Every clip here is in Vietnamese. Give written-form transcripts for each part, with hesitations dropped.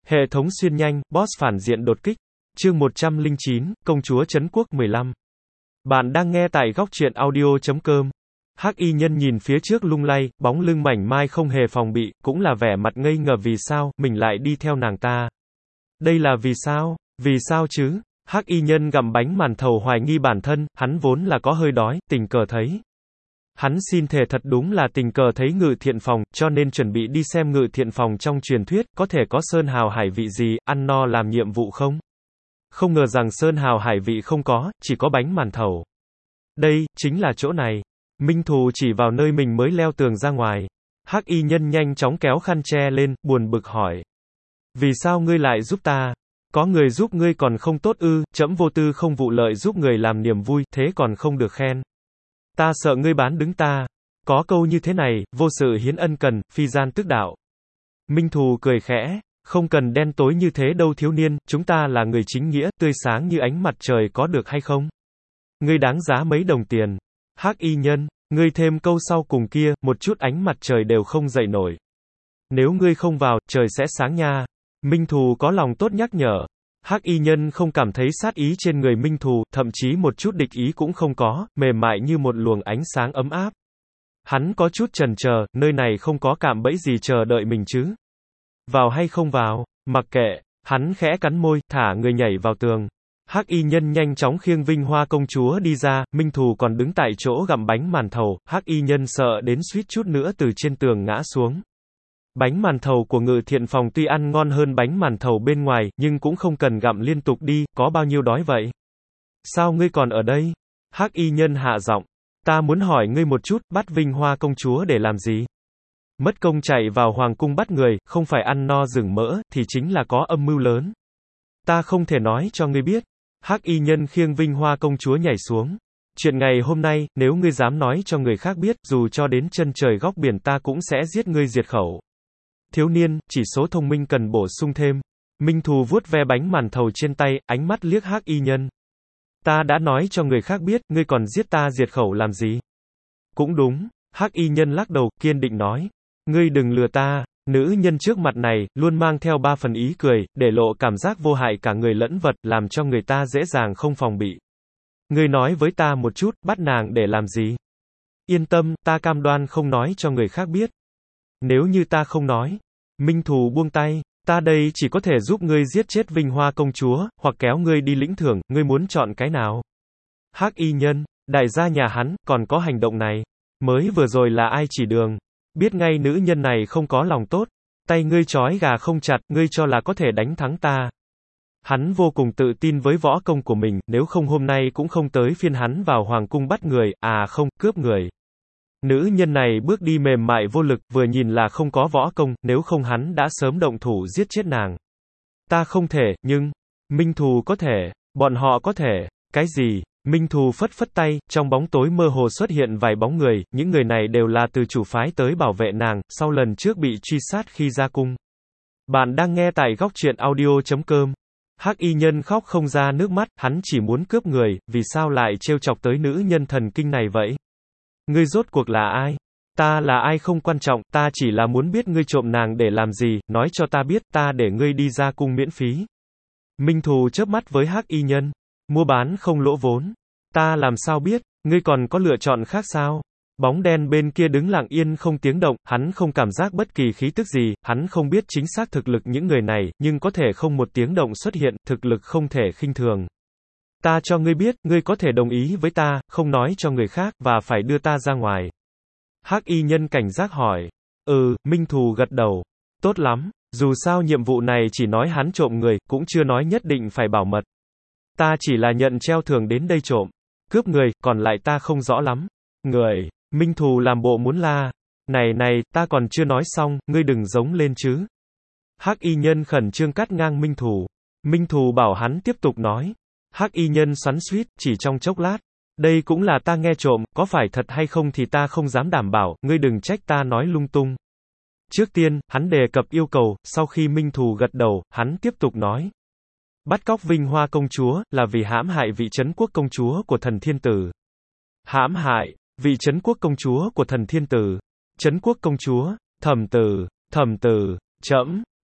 Hệ thống xuyên nhanh, boss phản diện đột kích. Chương 109, Công chúa Trấn Quốc 15. Bạn đang nghe tại góc truyện audio.com. Hắc y nhân nhìn phía trước lung lay, bóng lưng mảnh mai không hề phòng bị, cũng là vẻ mặt ngây ngờ vì sao, mình lại đi theo nàng ta. Đây là vì sao? Vì sao chứ? Hắc y nhân gặm bánh màn thầu hoài nghi bản thân, hắn vốn là có hơi đói, tình cờ thấy. Hắn xin thề thật đúng là tình cờ thấy Ngự Thiện Phòng, cho nên chuẩn bị đi xem Ngự Thiện Phòng trong truyền thuyết, có thể có sơn hào hải vị gì, ăn no làm nhiệm vụ không? Không ngờ rằng sơn hào hải vị không có, chỉ có bánh màn thầu. Đây, chính là chỗ này. Minh Thù chỉ vào nơi mình mới leo tường ra ngoài. Hắc y nhân nhanh chóng kéo khăn che lên, buồn bực hỏi. Vì sao ngươi lại giúp ta? Có người giúp ngươi còn không tốt ư, trẫm vô tư không vụ lợi giúp người làm niềm vui, thế còn không được khen. Ta sợ ngươi bán đứng ta. Có câu như thế này, vô sự hiến ân cần, phi gian tức đạo. Minh Thù cười khẽ, không cần đen tối như thế đâu thiếu niên, chúng ta là người chính nghĩa, tươi sáng như ánh mặt trời có được hay không? Ngươi đáng giá mấy đồng tiền. Hắc y nhân, ngươi thêm câu sau cùng kia, một chút ánh mặt trời đều không dậy nổi. Nếu ngươi không vào, trời sẽ sáng nha. Minh Thù có lòng tốt nhắc nhở. Hắc y nhân không cảm thấy sát ý trên người Minh Thù, thậm chí một chút địch ý cũng không có, mềm mại như một luồng ánh sáng ấm áp. Hắn có chút chần chờ, nơi này không có cạm bẫy gì chờ đợi mình chứ. Vào hay không vào, mặc kệ, hắn khẽ cắn môi, thả người nhảy vào tường. Hắc y nhân nhanh chóng khiêng Vinh Hoa công chúa đi ra, Minh Thù còn đứng tại chỗ gặm bánh màn thầu, Hắc y nhân sợ đến suýt chút nữa từ trên tường ngã xuống. Bánh màn thầu của Ngự Thiện Phòng tuy ăn ngon hơn bánh màn thầu bên ngoài, nhưng cũng không cần gặm liên tục đi, có bao nhiêu đói vậy? Sao ngươi còn ở đây? Hắc y nhân hạ giọng. Ta muốn hỏi ngươi một chút, bắt Vinh Hoa công chúa để làm gì? Mất công chạy vào hoàng cung bắt người, không phải ăn no rừng mỡ, thì chính là có âm mưu lớn. Ta không thể nói cho ngươi biết. Hắc y nhân khiêng Vinh Hoa công chúa nhảy xuống. Chuyện ngày hôm nay, nếu ngươi dám nói cho người khác biết, dù cho đến chân trời góc biển ta cũng sẽ giết ngươi diệt khẩu. Thiếu niên, chỉ số thông minh cần bổ sung thêm. Minh Thù vuốt ve bánh màn thầu trên tay, ánh mắt liếc Hắc y nhân. Ta đã nói cho người khác biết, ngươi còn giết ta diệt khẩu làm gì? Cũng đúng, Hắc y nhân lắc đầu, kiên định nói. Ngươi đừng lừa ta. Nữ nhân trước mặt này, luôn mang theo 3 phần ý cười, để lộ cảm giác vô hại cả người lẫn vật, làm cho người ta dễ dàng không phòng bị. Ngươi nói với ta một chút, bắt nàng để làm gì? Yên tâm, ta cam đoan không nói cho người khác biết. Nếu như ta không nói, Minh Thù buông tay, ta đây chỉ có thể giúp ngươi giết chết Vinh Hoa công chúa, hoặc kéo ngươi đi lĩnh thưởng, ngươi muốn chọn cái nào? Hắc y nhân, đại gia nhà hắn, còn có hành động này. Mới vừa rồi là ai chỉ đường? Biết ngay nữ nhân này không có lòng tốt. Tay ngươi trói gà không chặt, ngươi cho là có thể đánh thắng ta. Hắn vô cùng tự tin với võ công của mình, nếu không hôm nay cũng không tới phiên hắn vào hoàng cung bắt người, không, cướp người. Nữ nhân này bước đi mềm mại vô lực, vừa nhìn là không có võ công, nếu không hắn đã sớm động thủ giết chết nàng. Ta không thể, nhưng, Minh Thù có thể, bọn họ có thể, cái gì? Minh Thù phất phất tay, trong bóng tối mơ hồ xuất hiện vài bóng người, những người này đều là từ chủ phái tới bảo vệ nàng, sau lần trước bị truy sát khi ra cung. Bạn đang nghe tại góc truyện audio.com. Hắc y nhân khóc không ra nước mắt, hắn chỉ muốn cướp người, vì sao lại trêu chọc tới nữ nhân thần kinh này vậy? Ngươi rốt cuộc là ai? Ta là ai không quan trọng, ta chỉ là muốn biết ngươi trộm nàng để làm gì, nói cho ta biết, ta để ngươi đi ra cung miễn phí. Minh Thù chớp mắt với Hắc y nhân. Mua bán không lỗ vốn. Ta làm sao biết, ngươi còn có lựa chọn khác sao? Bóng đen bên kia đứng lặng yên không tiếng động, hắn không cảm giác bất kỳ khí tức gì, hắn không biết chính xác thực lực những người này, nhưng có thể không một tiếng động xuất hiện, thực lực không thể khinh thường. Ta cho ngươi biết, ngươi có thể đồng ý với ta, không nói cho người khác, và phải đưa ta ra ngoài. Hắc y nhân cảnh giác hỏi. Minh Thù gật đầu. Tốt lắm, dù sao nhiệm vụ này chỉ nói hắn trộm người, cũng chưa nói nhất định phải bảo mật. Ta chỉ là nhận treo thưởng đến đây trộm. Cướp người, còn lại ta không rõ lắm. Người, Minh Thù làm bộ muốn la. Này, ta còn chưa nói xong, ngươi đừng giống lên chứ. Hắc y nhân khẩn trương cắt ngang Minh Thù. Minh Thù bảo hắn tiếp tục nói. Hắc y nhân xoắn xuýt, chỉ trong chốc lát. Đây cũng là ta nghe trộm, có phải thật hay không thì ta không dám đảm bảo, ngươi đừng trách ta nói lung tung. Trước tiên, hắn đề cập yêu cầu, sau khi Minh Thù gật đầu, hắn tiếp tục nói. Bắt cóc Vinh Hoa công chúa, là vì hãm hại vị Trấn Quốc công chúa của thần thiên tử. Hãm hại, vị Trấn Quốc công chúa của thần thiên tử. Trấn Quốc công chúa, thẩm tử,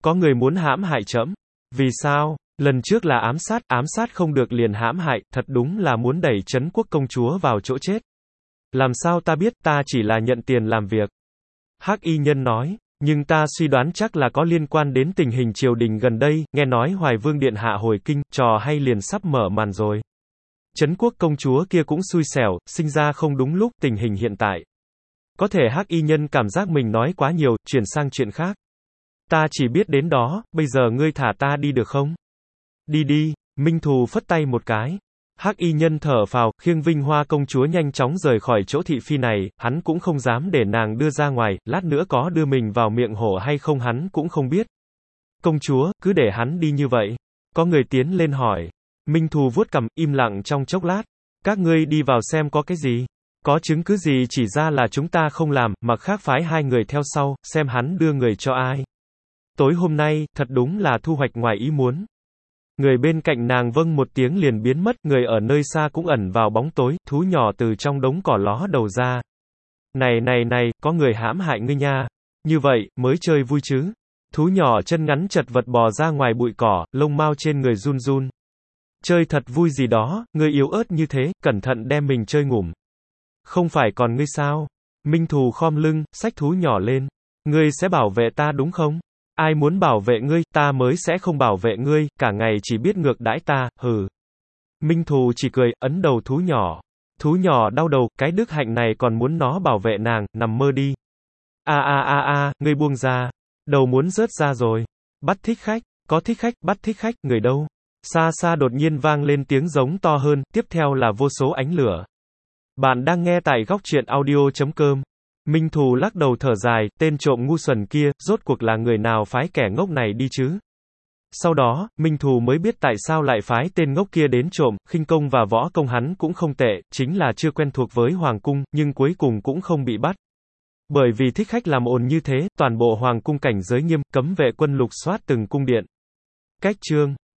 Có người muốn hãm hại trẫm. Vì sao? Lần trước là ám sát không được liền hãm hại, thật đúng là muốn đẩy Trấn Quốc công chúa vào chỗ chết. Làm sao ta biết, ta chỉ là nhận tiền làm việc. Hắc y nhân nói, nhưng ta suy đoán chắc là có liên quan đến tình hình triều đình gần đây, nghe nói Hoài Vương Điện Hạ hồi kinh, trò hay liền sắp mở màn rồi. Trấn Quốc công chúa kia cũng xui xẻo, sinh ra không đúng lúc, tình hình hiện tại. Có thể Hắc y nhân cảm giác mình nói quá nhiều, chuyển sang chuyện khác. Ta chỉ biết đến đó, bây giờ ngươi thả ta đi được không? Đi đi, Minh Thù phất tay một cái. Hắc y nhân thở phào, khiêng Vinh Hoa công chúa nhanh chóng rời khỏi chỗ thị phi này, hắn cũng không dám để nàng đưa ra ngoài, lát nữa có đưa mình vào miệng hổ hay không hắn cũng không biết. Công chúa, cứ để hắn đi như vậy. Có người tiến lên hỏi. Minh Thù vuốt cằm, im lặng trong chốc lát. Các ngươi đi vào xem có cái gì. Có chứng cứ gì chỉ ra là chúng ta không làm, mặc khác phái hai người theo sau, xem hắn đưa người cho ai. Tối hôm nay, thật đúng là thu hoạch ngoài ý muốn. Người bên cạnh nàng vâng một tiếng liền biến mất, người ở nơi xa cũng ẩn vào bóng tối, thú nhỏ từ trong đống cỏ ló đầu ra. Này, có người hãm hại ngươi nha. Như vậy, mới chơi vui chứ. Thú nhỏ chân ngắn chật vật bò ra ngoài bụi cỏ, lông mao trên người run run. Chơi thật vui gì đó, ngươi yếu ớt như thế, cẩn thận đem mình chơi ngủm. Không phải còn ngươi sao? Minh Thù khom lưng, xách thú nhỏ lên. Ngươi sẽ bảo vệ ta đúng không? Ai muốn bảo vệ ngươi, ta mới sẽ không bảo vệ ngươi, cả ngày chỉ biết ngược đãi ta, hừ. Minh Thù chỉ cười, ấn đầu thú nhỏ. Thú nhỏ đau đầu, cái đức hạnh này còn muốn nó bảo vệ nàng, nằm mơ đi. Ngươi buông ra. Đầu muốn rớt ra rồi. Bắt thích khách, có thích khách, bắt thích khách, người đâu? Xa xa đột nhiên vang lên tiếng giống to hơn, tiếp theo là vô số ánh lửa. Bạn đang nghe tại góc truyện audio.com. Minh Thù lắc đầu thở dài, tên trộm ngu xuẩn kia, rốt cuộc là người nào phái kẻ ngốc này đi chứ? Sau đó, Minh Thù mới biết tại sao lại phái tên ngốc kia đến trộm, khinh công và võ công hắn cũng không tệ, chính là chưa quen thuộc với Hoàng cung, nhưng cuối cùng cũng không bị bắt. Bởi vì thích khách làm ồn như thế, toàn bộ Hoàng cung cảnh giới nghiêm, cấm vệ quân lục soát từng cung điện. Cách chương